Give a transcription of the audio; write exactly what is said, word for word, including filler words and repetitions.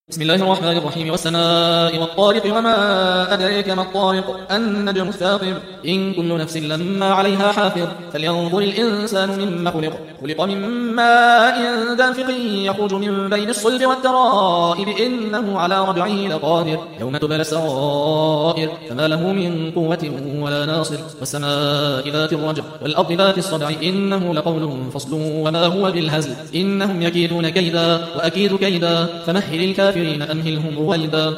بسم الله الرحمن الرحيم والسماء والطارق وما أدريك ما الطارق النجم الثاقب إن كل نفس لما عليها حافظ فلينظر الإنسان مما خلق خلق من ماء دافق يخرج من بين الصلب والترائب إنه على رجعه لقادر يوم تبلى السرائر فما له من قوة ولا ناصر والسماء ذات الرجع والأرض ذات الصدع إنه لقول فصل وما هو بالهزل إنهم يكيدون كيدا وأكيد كيدا فمهل الكافرين أمهلهم رويدا